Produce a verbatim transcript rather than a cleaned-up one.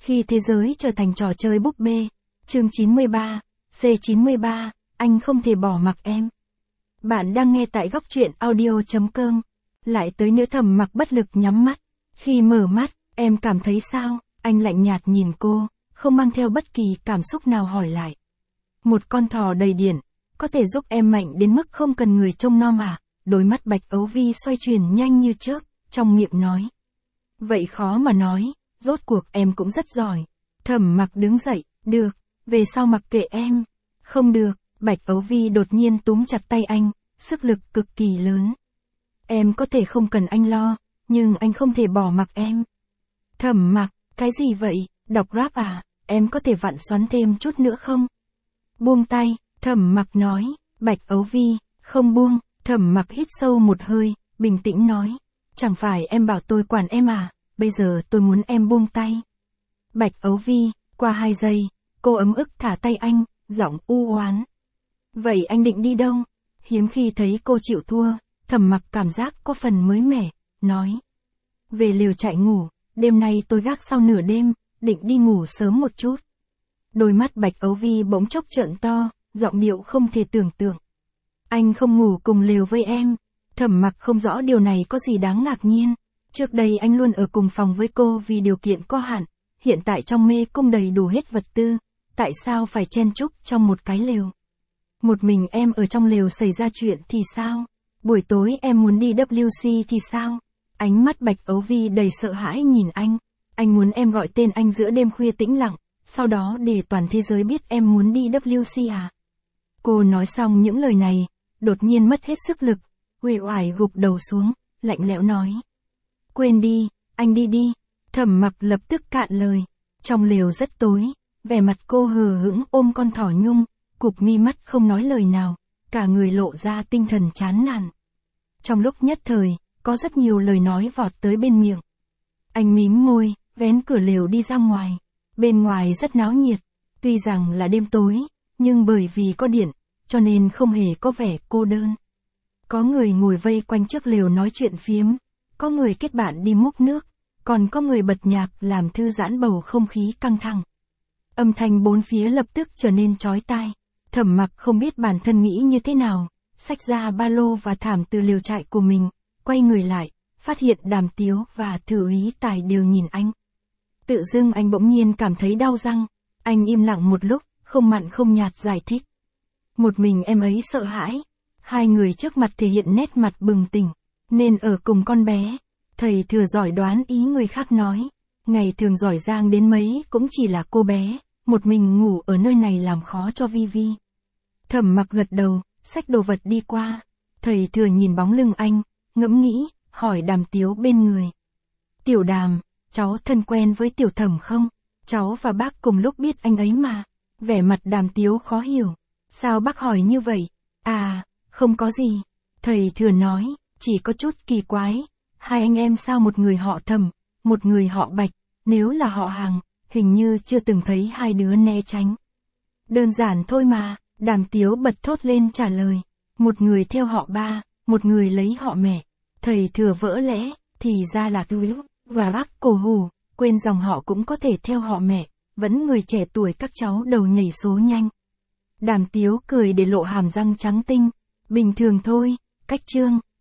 Khi thế giới trở thành trò chơi búp bê. Chương chín mươi ba, C chín mươi ba, anh không thể bỏ mặc em. Bạn đang nghe tại góc truyện audio chấm com. Lại tới nữa Thẩm Mặc bất lực nhắm mắt. Khi mở mắt, em cảm thấy sao? Anh lạnh nhạt nhìn cô, không mang theo bất kỳ cảm xúc nào hỏi lại. Một con thỏ đầy điện, có thể giúp em mạnh đến mức không cần người trông nom à? Đôi mắt Bạch Ấu Vi xoay chuyển nhanh như chớp, trong miệng nói. Vậy khó mà nói, rốt cuộc em cũng rất giỏi. Thẩm Mặc đứng dậy, được, về sau mặc kệ em. Không được, Bạch Ấu Vi đột nhiên túm chặt tay anh, sức lực cực kỳ lớn. Em có thể không cần anh lo, nhưng anh không thể bỏ mặc em. Thẩm Mặc, cái gì vậy, đọc rap à, em có thể vặn xoắn thêm chút nữa không? Buông tay, Thẩm Mặc nói. Bạch Ấu Vi, không buông. Thẩm Mặc hít sâu một hơi, bình tĩnh nói. Chẳng phải em bảo tôi quản em à, bây giờ tôi muốn em buông tay. Bạch Ấu Vi, qua hai giây, cô ấm ức thả tay anh, giọng u oán. Vậy anh định đi đâu? Hiếm khi thấy cô chịu thua, Thẩm Mặc cảm giác có phần mới mẻ, nói. Về lều trại ngủ, đêm nay tôi gác sau nửa đêm, định đi ngủ sớm một chút. Đôi mắt Bạch Ấu Vi bỗng chốc trợn to, giọng điệu không thể tưởng tượng. Anh không ngủ cùng lều với em. Thẩm Mặc không rõ điều này có gì đáng ngạc nhiên. Trước đây anh luôn ở cùng phòng với cô vì điều kiện có hạn. Hiện tại trong mê cung đầy đủ hết vật tư. Tại sao phải chen chúc trong một cái lều? Một mình em ở trong lều xảy ra chuyện thì sao? Buổi tối em muốn đi W C thì sao? Ánh mắt Bạch Ấu Vi đầy sợ hãi nhìn anh. Anh muốn em gọi tên anh giữa đêm khuya tĩnh lặng. Sau đó để toàn thế giới biết em muốn đi W C à? Cô nói xong những lời này, đột nhiên mất hết sức lực, uể oải gục đầu xuống, lạnh lẽo nói. Quên đi, anh đi đi. Thẩm Mặc lập tức cạn lời. Trong lều rất tối, vẻ mặt cô hờ hững ôm con thỏ nhung, cụp mi mắt không nói lời nào, cả người lộ ra tinh thần chán nản. Trong lúc nhất thời, có rất nhiều lời nói vọt tới bên miệng. Anh mím môi, vén cửa lều đi ra ngoài. Bên ngoài rất náo nhiệt, tuy rằng là đêm tối, nhưng bởi vì có điện, cho nên không hề có vẻ cô đơn. Có người ngồi vây quanh chiếc lều nói chuyện phiếm, có người kết bạn đi múc nước, còn có người bật nhạc làm thư giãn bầu không khí căng thẳng. Âm thanh bốn phía lập tức trở nên chói tai. Thẩm Mặc không biết bản thân nghĩ như thế nào, xách ra ba lô và thảm từ lều trại của mình, quay người lại, phát hiện Đàm Tiếu và Thử Úy Tài đều nhìn anh. Tự dưng anh bỗng nhiên cảm thấy đau răng, anh im lặng một lúc, không mặn không nhạt giải thích. Một mình em ấy sợ hãi, hai người trước mặt thể hiện nét mặt bừng tỉnh, nên ở cùng con bé. Thầy Thừa giỏi đoán ý người khác nói, ngày thường giỏi giang đến mấy cũng chỉ là cô bé, một mình ngủ ở nơi này làm khó cho Vi Vi. Thẩm Mặc gật đầu, xách đồ vật đi qua. Thầy Thừa nhìn bóng lưng anh, ngẫm nghĩ, hỏi Đàm Tiếu bên người. Tiểu Đàm, cháu thân quen với Tiểu Thẩm không? Cháu và bác cùng lúc biết anh ấy mà. Vẻ mặt Đàm Tiếu khó hiểu. Sao bác hỏi như vậy? À, không có gì. Thầy Thừa nói, chỉ có chút kỳ quái. Hai anh em sao một người họ Thẩm, một người họ Bạch, nếu là họ hàng, hình như chưa từng thấy hai đứa né tránh. Đơn giản thôi mà, Đàm Tiếu bật thốt lên trả lời. Một người theo họ ba, một người lấy họ mẹ. Thầy Thừa vỡ lẽ, thì ra là Thúy và bác Cổ Hủ, quên dòng họ cũng có thể theo họ mẹ, vẫn người trẻ tuổi các cháu đầu nhảy số nhanh. Đàm Tiếu cười để lộ hàm răng trắng tinh. Bình thường thôi, cách chương.